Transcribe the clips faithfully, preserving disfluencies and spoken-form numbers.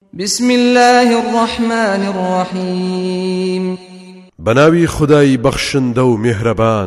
بسم الله الرحمن الرحيم بناوي خداي بخشن دو مهربان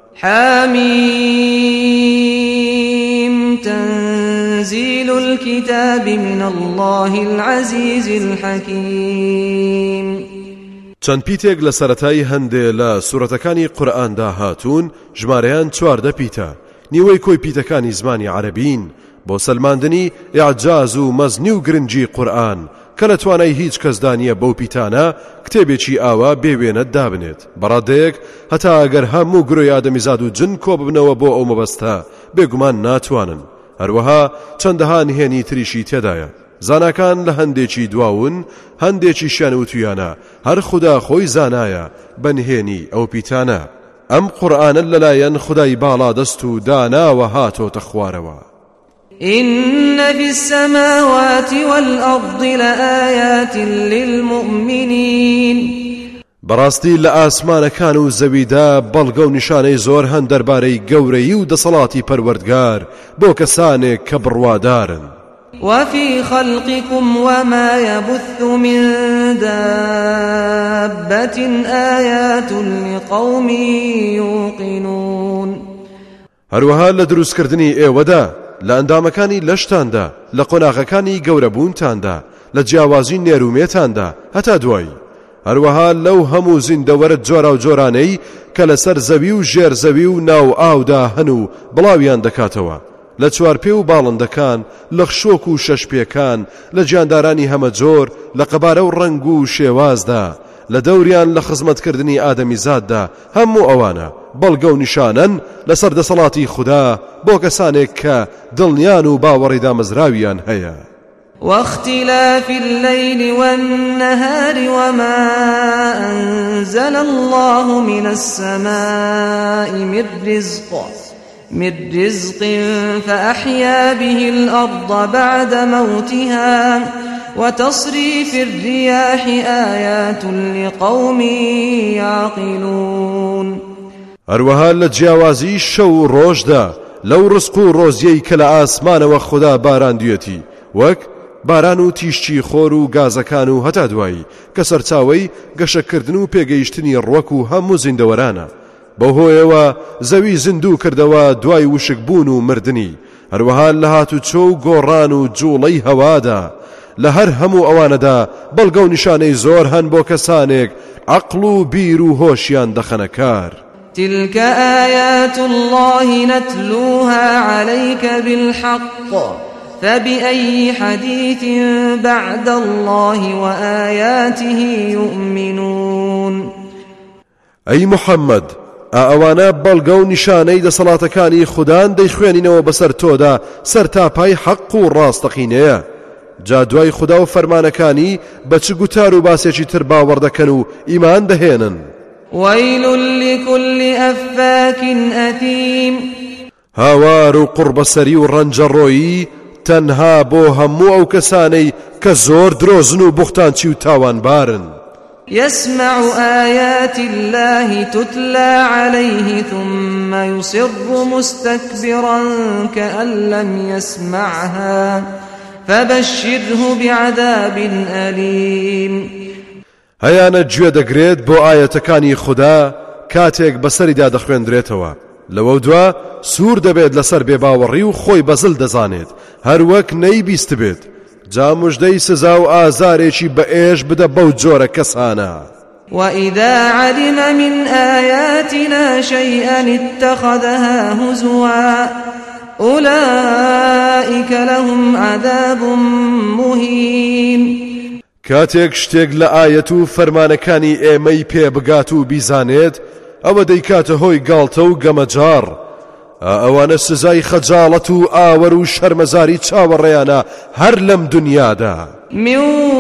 حميم تنزيل الكتاب من الله العزيز الحكيم چەند پیتێک لە سەرەتای هەندێ لە سوورەتەکانی قورئاندا هاتوون ژمارەیان چواردە پیتە نیوەی کۆی پیتەکانی زمانی عەرەبین بۆ سەلماندنی ئیعجاز و مەزنی و گرنگی قورئان کە لە توانای هیچ کەسدا نییە بەو پیتانە کتێبێکی ئاوا بێوێنە دابنێت بەڕادەیەک هەتا ئەگەر هەموو گرۆی ئادەمیزاد و جن کۆ ببنەوە بۆ ئەو مەبەستە بێگومان ناتوانن هەروەها چەندەها نهێنی تریشی تێدایە زاناکان لە هەندێکی دواون هەندێکیشیان وتویانە هەر خوددا خۆی زانایە بەنهێنی ئەو پیتانە ئەم قورئانە لەلایەن خودای باڵا دەست و داناوە هاتۆتە خوارەوە إن في السماوات والأرض لآيات للمؤمنين بەڕاستی لە ئاسمانەکان و زەویدا بەڵگە و نیشانەی زۆر هەن دەربارەی گەورەی و دەسەڵاتی پەروەردگار بۆ کەسانێک کە بڕوادارن وفي خلقكم وما يبث من دابة آيات لقوم يوقنون هەروەها لە دروستکردنی ئێوەدا لە ئەندامەکانی لەشتاندا لە قۆناغەکانی گەورەبوونتاندا لە جیاوازی نێرومێتاندا هەتا دوایی هەروەها لەو هەموو زیندەوەرە جۆرا و جۆرانەی کە لەسەر زەوی و ژێر زەوی و ناو ئاودا هەن و بڵاویان دەکاتەوە لە چوارپێ و باڵندەکان لە خشۆک و شەشپێکان لە گیاندارانی هەمە جۆر لە قەبارە و ڕنگ و شێوازدا لە دەوریان لە خزمەتکردنی ئادەمیزاددا هەموو ئەوانە بەڵگە و نیشانەن لەسەر دەسەڵاتی خوددا بۆ کەسانێک کە دڵنیان و باوەڕی دامەزراویان هەیە واختلاف الليل والنهار وما أنزل الله من السماء من رزق من رزق فأحيا به الأرض بعد موتها وتصريف الرياح آيات لقوم يعقلون هەروەها لە جیاوازی شەو ڕۆژدا لەو ڕزق و ڕۆزیەی کە لە ئاسمانەوە خوددا باراندوێتی وەک باران و تیشتی خۆر و گازەکان و هەتا دوایی کە سەرچاوەی گەشەکردن و پێگەیشتنی ڕوەک و هەموو زیندەوەرانە بەهۆیەوە زەوی زیندوو کردەوە دوای وشک بوون و مردنی هەروەها لە هاتوچۆ و گۆڕان و جوڵەی هەوادا لە هەر هەموو ئەوانەدا بەڵگە و نیشانەی زۆر هەن بۆ کەسانێک عەقڵ و بیر و هۆشیان دەخەنە کار تلك آيات الله نتلوها عليك بالحق فبأي حديث بعد الله وآياته يؤمنون أي محمد ئەوانە بەڵگە و نیشانەی دەسەڵاتەکانی خوددان دەیخوێنینەوە بەسەر تۆدا سەر تاپای حەق و ڕاستەقینەیە جا دوای خوددا و فەرمانەکانی بە چ گوتار و باسێکی تر باوەڕ دەکەن و ئیمان دەهێنن ويل لكل أفاك أثيم هاوار و قوربەسەری و ڕەنجەڕۆیی تەنها بۆ هەموو ئەو کەسانەی کە زۆر درۆزن و بوختانچی و تاوانبارن يسمع آيات الله تتلى عليه ثم يصر مستكبرا كأن لم يسمعها فبشره بعذاب أليم هەیانە گوێ دەگرێت بۆ ئاەتەکانی خوددا کاتێک بەسەریدا دەخوێندرێتەوە لەوە دوا سوور دەبێت لەسەر بێباوەڕی و خۆی بەزڵ دەزانێت هەروەک نەیبیست بێت جا موژدەی سزا و ئازارێکی بەئێش بدە بەو جۆرە کەسانە وإذا علم من آياتنا شيئا اتخذها هزوا أولئك لهم عذاب مهين کاتێک شتێک لە ئاەت و فەرمانەکانی ئێمەی پێ بگات و بیزانێت ئەوە دەیکاتە هۆی گاڵتە و گەمەجار ئەوانە سزای خەجاڵەت و ئاوەر و شەرمەزاری چاوەڕێیانە هەر لەم دنیادا من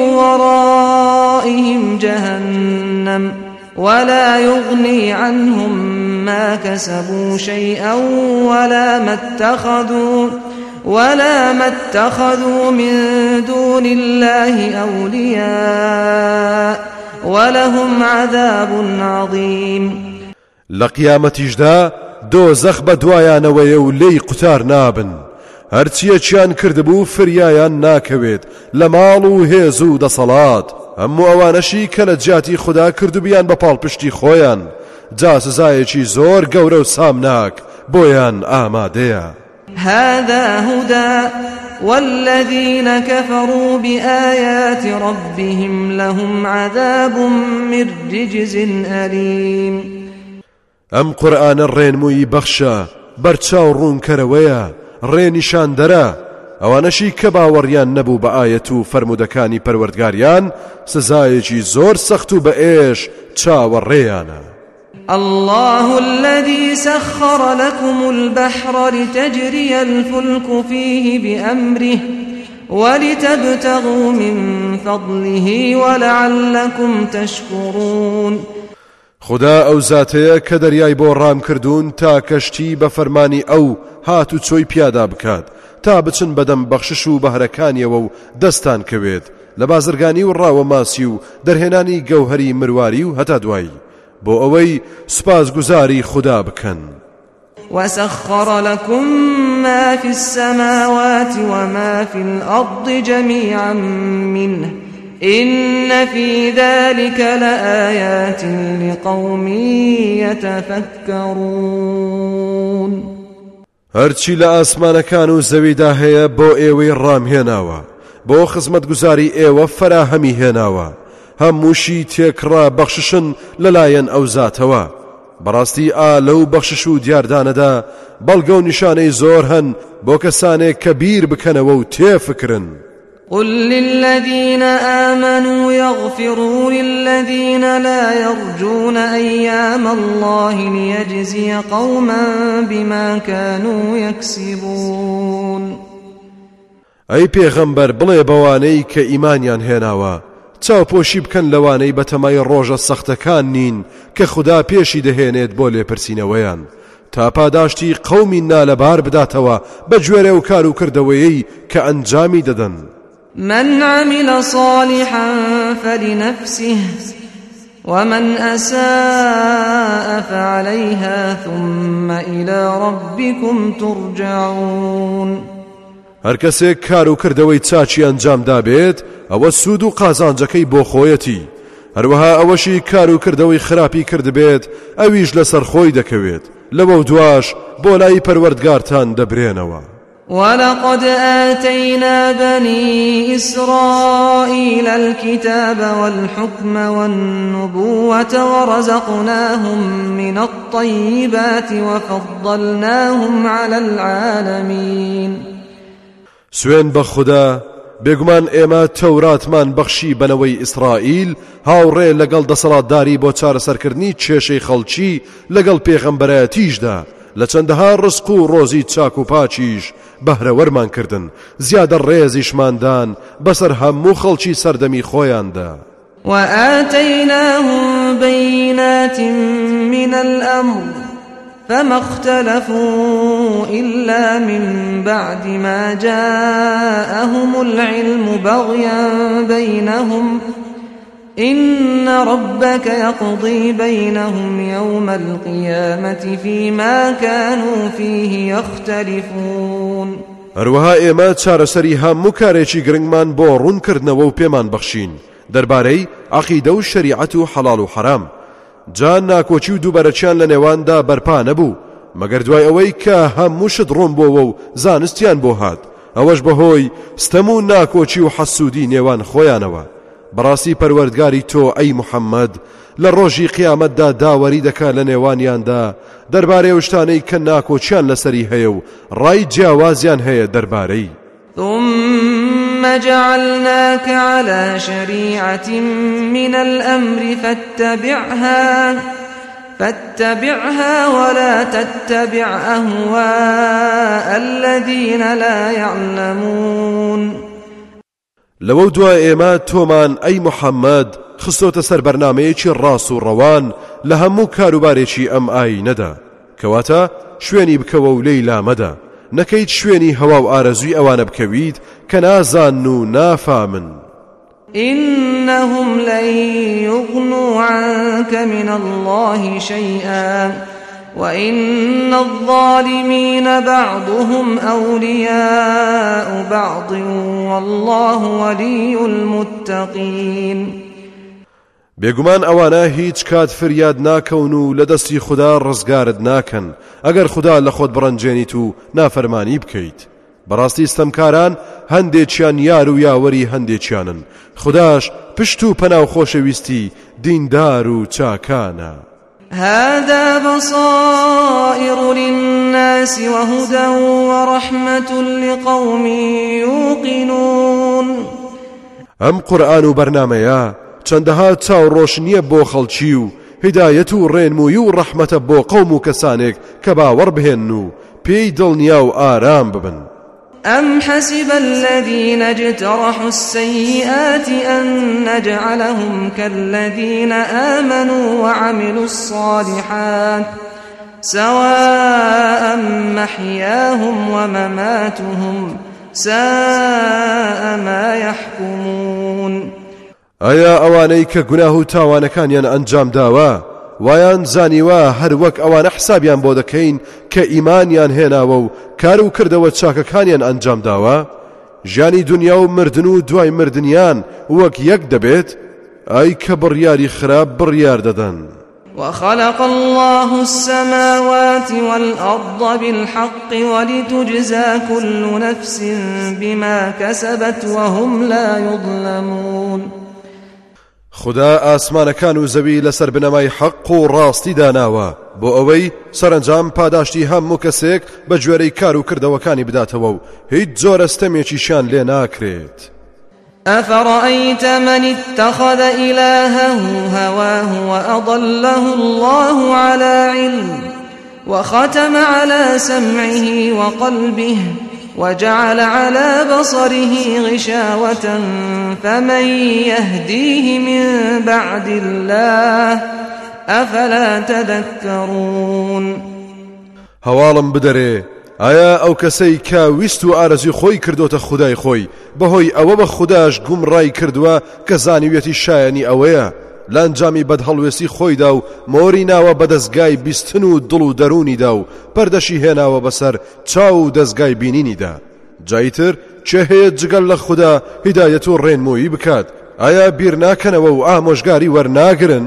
ورائهم جهنم ولا يغني عنهم ما كسبوا شيئا ولا ما اتخذوا ولا ما اتخذوا من دون الله أولياء ولهم عذاب عظيم لقيامتيجدا دۆزەخ بە دوایانەوەیە و لێی قوتار نابن هەرچیەکیان کردبوو فریایان ناکەوێت لە ماڵ و هێز و دەسەڵات هەموو ئەوانەشی کە لە جیاتی خوددا کردوبیان بە پاڵپشتی خۆیان جا سزایەکی زۆر گەورە و سامناک بۆیان ئامادەیە. هذا هدى والذين كفروا بآيات ربهم لهم عذاب من رجز أليم. ئەم قورئانە ڕێنمووی بەخشە بەرچاو ڕوونکەرەوەیە ڕێنیشان دەرە ئەوانەشی کە باوەڕیان نەبوو بە ئایەت و فەرمودەکانی پەروەردگاریان سزایەکی زۆر سەخت و بە ئێش چاوەڕێیانە. الله الذي سخر لكم البحر لتجري الفلك فيه بأمره ولتبتغوا من فضله ولعلكم تشكرون. خدا ئەو زاتەیە کە دەریای بۆ ڕام کردوون تا کەشتی بە فەرمانی ئەو هات و چۆی پیادا بکات تا بچن بەدەم بەخشش و بەهرەکانیەوە و دەستان کەوێت لە بازرگانی و ڕاوە ماسی و دەرهێنانی گەوهەری مرواری و هەتا دوایی بۆ ئەوەی سوپاسگوزاری خدا بکەن. وسخر لكم ما في السماوات وما في الأرض جميعا منه إن في ذلك لآيات لقوم يتفكرون. هەرچی لە ئاسمانەکان و زەویدا هەیە بۆ ئێوەی ڕامهێناوە بۆ خزمەتگوزاری ئێوە فەراهەمی هێناوە هەمووشی تێکڕا بەخششن لەلایەن ئەو زاتەوە بەڕاستی ئا لەو بەخشش و دیاردانەدا بەڵگە و نیشانەی زۆر هەن بۆ کەسانێک کە بیر بکەنەوە و تێفکرن. قل للذين آمنوا يغفروا للذين لا يرجون أيام الله ليجزي قوما بما كانوا يكسبون. ئەی پێغەمبەر بڵێ بەوانەی کە ئیمانیان هێناوە چاوپۆشی بکەن لەوانەی بەتەمای ڕۆژە سەختەکان نین کە خوددا پێشی دەهێنێت بۆ لێپرسینەوەیان تا پاداشتی قەومی نالەبار بداتەوە بە گوێرە و کار و کردەوەیەی کە ئەنجامی دەدەن. من عمل صالحا فلنفسه ومن أساء فعليها ثم إلى ربكم ترجعون. هەر کەسێک کار و کردەوەی چاچی ئەنجام دابێت ئەوە سوود و قازانجەکەی بۆ خۆیەتی هەروەها ئەوەشی کار و کردەوەی خراپی کردبێت ئەویش لەسەر خۆی دەکەوێت لەوە دواش بۆ لای پەروەردگارتان دەبرێنەوە. ولقد آتينا بني إسرائيل الكتاب والحكم والنبوة ورزقناهم من الطيبات وفضلناهم على العالمين. سوێن بە خوددا بێگومان ئێمە تەوراتمان بەخشی بنەوەی ئیسرائیل هاوڕێ لەگەڵ دەسەڵاتداری بۆ چارەسەرکردنی کێشەی خەڵکی لەگەڵ پێغەمبەرەتیشدا لە چەندەها ڕزق و ڕۆزی چاک و پاچیش بەهرەوەرمان کردن زیادە ڕێزیشماندان بەسەر هەموو خەڵکی سەردەمی خۆیاندا. وآتيناهم بينات من الأمر فما اختلفوا إلا من بعد ما جاءهم العلم بغيا بينهم إن ربك يقضي بينهم يوم القيامة فيما كانوا فيه يختلفون. هەروەها ئێمە چارەسەری هەموو کارێکی گرنگمان بۆ ڕوونکردنەوە و پێمان بەخشین دەربارەی عەقیدە و شەریعەت و حەڵاڵ و حەرام. جا ناکۆچی و دووبەرەچیان لە نێواندا بەرپا نەبوو مەگەر دوای ئەوەی کە هەموو شت ڕوون بۆوە و زانستیان بۆ هات ئەوەش بەهۆی ستەم و ناکۆچی و حەسوودی نێوان خۆیانەوە. بەڕاستی پەروەردگاری تۆ ئەی موحەممەد لە ڕۆژی قیامەتدا داوەری دەکات لە نێوانیاندا دەربارەی ئەو شتانەی کە ناکۆچیان لەسەری هەیە و ڕای جیاوازیان هەیە دەربارەی. ثم جعلناك على شريعة من الأمر فاتبعها فاتبعها ولا تتبع أهواء الذين لا يعلمون. لەوە دوای ئێمە تۆمان ئەی موحەممەد خستۆتە سەر بەرنامەیەکی ڕاست و ڕەوان لە هەموو کاروبارێکی ئەم ئاینەدا کەواتە شوێنی بکەوە و لێی لامەدا نەکەیت شوێنی هەوا و ئارەزووی ئەوانە بکەویت کە نازان و نافامن. إنهم لن يغنوا عنك من الله شيئا وإن الظالمين بعضهم أولياء بعض والله ولي المتقين. بێگومان ئەوانە هیچ کات فریاد ناکەون و لە دەستی خوددا ڕزگارت ناکەن ئەگەر خوددا لە خۆت بڕەنجێنیت و نافەرمانی بکەیت. بەڕاستی ستەمکاران هەندێکیان یار و یاوەری هەندێکیانن، خودداش پشت و پەناو خۆشەویستی دیندار و چاکانە. هذا بصائر للناس وهدى ورحمة لقوم يوقنون. ئەم قورئان و بەرنامەیە چەندەها چاوڕۆشنیە بۆ خەڵکی و هیدایەت و ڕێنمووی و ڕەحمەتە بۆ قەوم و کەسانێک کە باوەڕ بهێن و پێی دڵنیا و ئارام ببن. أم حسب الذين اجترحوا السيئات أن نجعلهم كالذين آمنوا وعملوا الصالحات سواء محياهم ومماتهم ساء ما يحكمون. ئایا ئەوانەی کە گوناه و تاوانەکانیان ئەنجام داوە وایان زانیوە هەر وەک ئەوانە حسابیان بۆ دەکەین کە ئیمانیان هێناوە و کار و کردەوە چاکەکانیان ئەنجام داوە؟ ژیانی دنیا و مردن و دوای مردنیان وەک یەک دەبێت؟ ئای کە بڕیاری خراپ بڕیار دەدەن. وخلق الله السماوات والأرض بالحق ولتجزى كل نفس بما كسبت وهم لا يظلمون. خدا ئاسمانەکان و زەوی لەسەر بنەمای حەق و ڕاستی داناوە بۆ ئەوەی سەرنجام پاداشتی هەموو کەسێک بە گوێرەی کار و کردەوەکانی بداتەوە و هیچ جۆرە ستەمێکیشیان لێ ناکرێت. أفرأيت من اتخذ إلهه هواه وأضله الله على علم وختم على سمعه وقلبه وجعل على بصره غشاوة فمن يهديه من بعد الله أفلا تذكرون. هەواڵم بدەرێ ئایا ئەو کەسەی کە ویست و ئارەزوی خۆی کردوتە خودای خۆی بەهۆی ئەوە بە خوداش گومڕای کردووە کە زانیوێتی شایانی ئەوەیە لە ئەنجامی بەدهەڵوێستی خۆیدا و مۆری ناوە بە دەستگای بیستن و دڵ و دەرونیدا و پەردەشی هێناوە بەسەر چاو و دەستگای بینینیدا. جایتر چێ هەیە جگەل لە خوددا هیدایەت و ڕێنمووی بکات؟ ئایا بیر ناکەنەوە و ئامۆژگاری وەرناگرن؟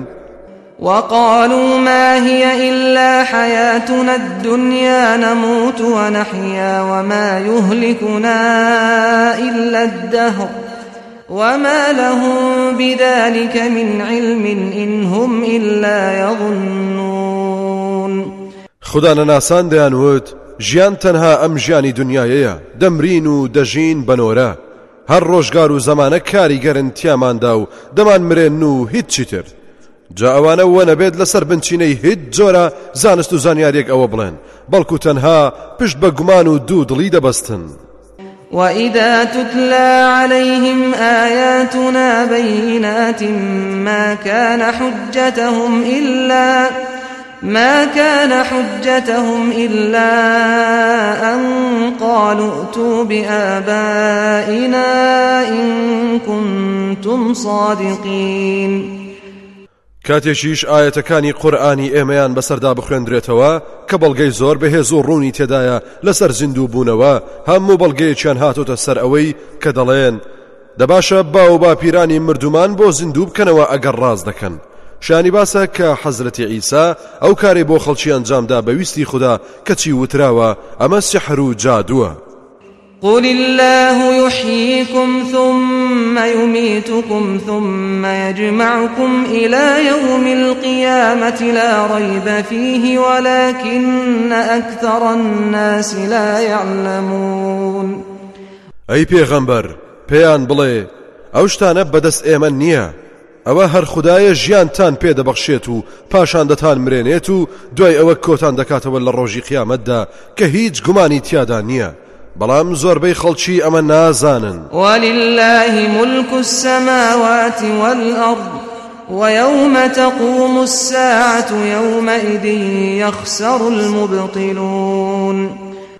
وقالوا ما هي إلا حياتنا الدنيا نموت ونحيا وما يهلكنا إلا الدهر وما لهم بذلك من علم إن هم إلا يظنون. خدا ناسان دەیانوت ژیان تەنها ئەم ژیانی دنیایەیە، دەمرین و دەژین بەنۆرە، هەر ڕۆژگار و زەمانە کاریگەرن تیاماندا و دەمان مرێن و هیچی تر. جا ئەوانە وە نەبێت لەسەر بنچینەی هیچ جۆرە زانست و زانیاریەک ئەوە بڵێن، بەڵکو تەنها پشت بە گومان و دوو دڵی دەبەستن. وإذا تتلى عليهم آياتنا بينات ما كان حجتهم إلا ما كان حجتهم إلا أن قالوا ائتوا بآبائنا إن كنتم صادقين. کاتێکیش ئاەتەکانی قورئانی ئێمەیان بەسەردا بخوێندرێتەوە کە بەڵگەی زۆر بەهێز و ڕوونی تێدایە لەسەر زیندوو بوونەوە، هەموو بەڵگەیەکیان هاتوتە سەر ئەوەی کە دەڵێن دەباشە با و باپیرانی مردومان بۆ زیندوو بکەنەوە ئەگەر ڕاز دەکەن. شانی باسە کە حەزرەتی عیسا ئەو کارێ بۆ خەڵکی ئەنجامدا بەویستی خوددا کەچی وتراوە ئەمە سحر و جادووە. قل الله يحييكم ثم يميتكم ثم يجمعكم إلى يوم القيامة لا ريب فيه ولكن أكثر الناس لا يعلمون. أي پیغمبر پیان بڵێ ئەو شتانە بەدەست ئێمە نییە، ئەوە هەر خودایە ژیانتان پێدەبەخشێت و پاشان دەتان مرێنێت و دوای ئەوە کۆتان دەکاتەوە لە ڕۆژی قیامەتدا کە هیچ گومانی تیادا نییە، بەڵام زۆربەی خەڵکی ئەمە نازانن. ولله ملك السماوات والأرض ويوم تقوم الساعة يومئذ يخسر المبطلون.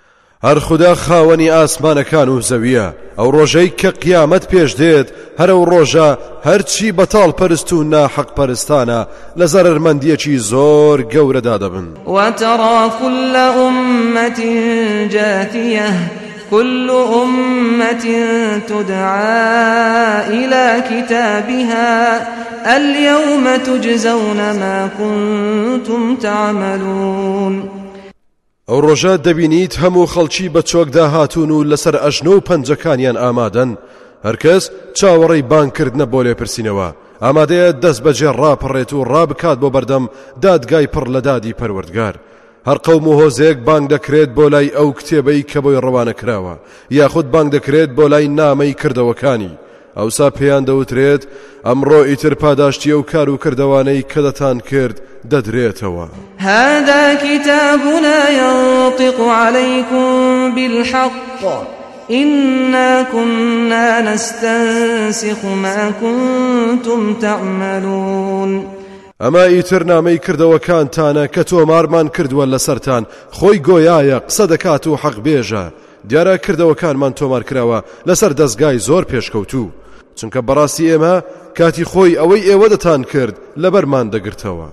هەر خوددا خاوەنی ئاسمانەکان و زەویە ئەو ڕۆژەی کە قیامەت پێش دێت هەرە و ڕۆژە هەرچی بەتاڵ پەرست و ناحەق پەرستانە لە زەرەرمەندیەکی زۆر گەورەدا دەبن. وترى كل أمة جاثية كل أمة تدعى إلى كتابها اليوم تجزون ما كنتم تعملون. ئەو ڕۆژە دەبینیت هەموو خەڵکی بە چۆکدا هاتوون و لەسەر ئەژنۆ و پەنجەکانیان ئامادەن، هەرکەس چاوەڕێی بانکردنە بۆ لێپرسینەوە ئامادەیە دەست بەجێ ڕاپەڕێت و ڕابکات بۆ بەردەم دادگای پڕ لە دادی پەروەردگار. هەر قەوم و هۆزێک بانگ دەکرێت بۆ لای ئەو کتێبەی کە بۆی ڕەوانە کراوە، یاخود بانگ دەکرێت بۆ لای نامەی کردەوەکانی. ئەوسا پێیان دەوترێت ئەمڕۆ ئیتر پاداشتی ئەو کار و کردەوانەی کە دەتان کرد دەدرێتەوە. هذا كتابنا ينطق عليكم بالحق إنا كنا نستنسخ ما كنتم تعملون. ئەمە ئیتر نامەی کردەوەکانتانە کە تۆمارمان کردووە لەسەرتان، خۆی گۆیایە قسە دەکات و حەق بێژە. دیارە کردەوەکانمان تۆمار کراوە لەسەر دەستگای زۆر پێشکەوتوو، چونکە بەڕاستی ئێمە کاتی خۆی ئەوەی ئێوە دەتان کرد لەبەرمان دەگرتەوە.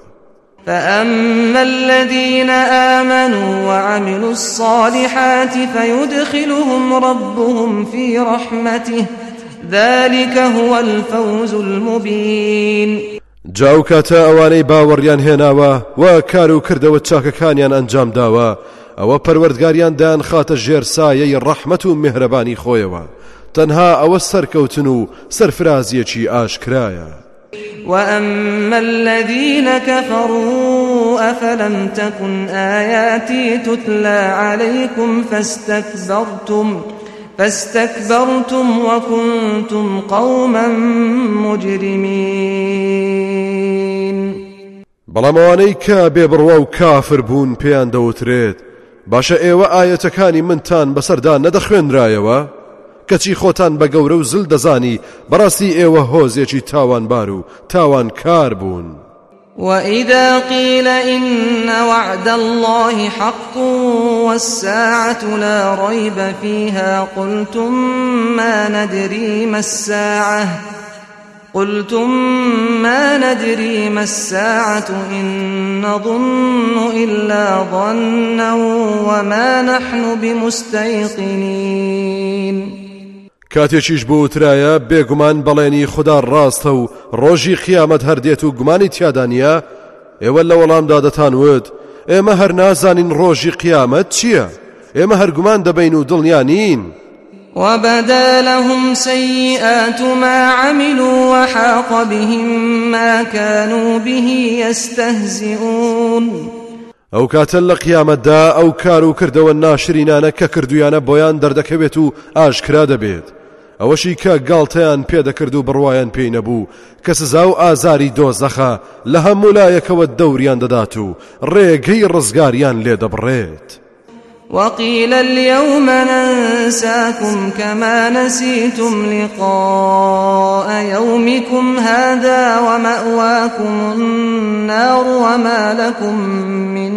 فأما الذين آمنوا وعملوا الصالحات فيدخلهم ربهم في رحمته ذلك هو الفوز المبين. جاو کاتە ئەوانەی باوەڕیان هێناوە و کار و کردەوە چاکەکانیان ئەنجام داوە ئەوە پەروەردگاریان دایان خاتە ژێر سایەی ڕەحمەت و میهرەبانی خۆیەوە، تەنها ئەوە سەرکەوتن و سەرفرازیەکی ئاشکرایە. وأما الذين كفروا أفلم تكن آياتي تتلى عليكم فاستكبرتم فاستكبرتم وكنتم قوما مجرمين. بەڵام ئەوانەی کە بێبڕوا و کافر بوون پێیان دەوترێت باشە ئێوە ئاەتەکانی منتان بەسەردا نەدەخوێنرایەوە، کەچی خۆتان بە گەورە و زل دەزانی بەڕاستی ئێوە هۆزێکی تاوانبار و تاوانکار بوون. وإذا قيل إن وعد الله حق والساعة لا ريب فيها قلتم ما ندري ما الساعة قلتم ما ندري ما الساعة إن نظن إلا ظنا وما نحن بمستيقنين. کاتێکیش بۆ وترایە بێگومان بەڵێنی خوددا ڕاستە و ڕۆژی قیامەت هەردێت و گومانی تیادانە، ئێوە لە وەڵامدا دەتانوت ئێمە هەر نازانین ڕۆژی قیامەت چییە، ئێمە هەرگومان دەبین و دڵنیانین. وبدا لهم سيئات ما عملوا وحاق بهم ما كانوا به يستهزئون. ئەو کاتە لە قیامەتدا ئەو کار و کردەوە ناشرینانە کە کردویانە بۆیان دەردەکەوێت و ئاشکرا دەبێت، ئەوەشی کە گاڵتەیان پێدەکرد و بڕوایان پێی نەبوو کە سزا و ئازاری دۆزەخە لە هەموو لایەکەوە دەوریان دەدات و ڕێگەی ڕزگاریان لێ دەبڕێت. وقيل اليوم ننساكم كما نسيتم لقاء يومكم هذا ومأواكم النار وما لكم من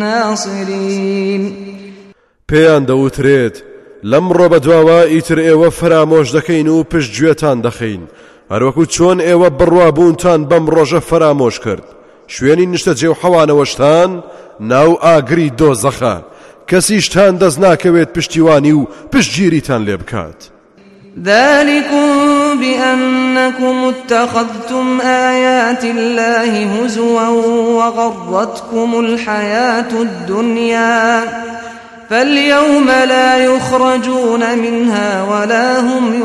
ناصرين. پێیان دەوترێت لەمڕۆ بەدواوە ئیتر ئێوە فرامۆش دەکەین و پشتگوێتان دەخەین، هەروەکو چۆن ئێوە بڕوابوونتان بەم ڕۆژە فرامۆش کرد. شوێنی نیشتەجێ و حەوانەوەشتان ناو ئاگری دۆزەخە، کەسیشتان دەست ناکەوێت پشتیوانی و پشتگیریتان لێ بکات. ذلكم بأنكم اتخذتم آيات الله هزوا وغرتكم الحياة الدنيا فاليوم لا يخرجون منها ولا هم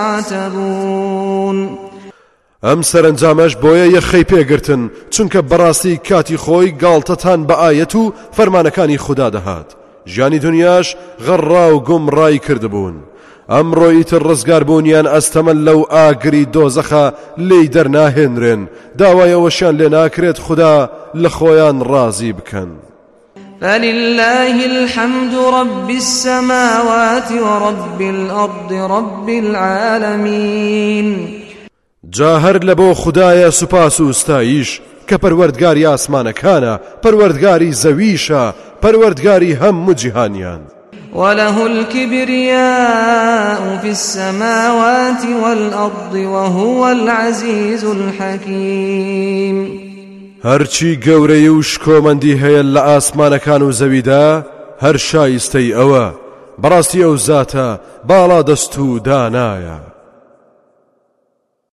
يستعتبون. ئەم سەرنجامەش بۆیە یەخەی پێگرتن، چونکە بەڕاستی کاتی خۆی گاڵتەتان بە ئایەت و فەرمانەکانی خوددا دەهات. ژیانی دنیاش غەڕا و گومڕای کردبوون. ئەمڕۆ ئیتر ڕزگاربوونیان ئەستەمە لەو ئاگری دۆزەخە لێی دەرناهێنرێن، داوایەوەشیان لێ ناکرێت خوددا لە خۆیان ڕازی بکەن. فلله الحمد رب السماوات ورب الأرض رب العالمين. جا هەر لە بۆ خوددایە سوپاس و ستایش کە پەروەردگاری ئاسمانەکانە، پەروەردگاری زەویشە، پەروەردگاری هەموو جیهانیان. وله الكبرياء في السماوات والأرض وهو العزيز الحكيم. هرچی گەورەی و شکۆمەندی هەیە لە ئاسمانەکان و زەویدا هەر شایستەی ئەوە، بەڕاستی ئەو زاتە باڵا دەست و دانایە.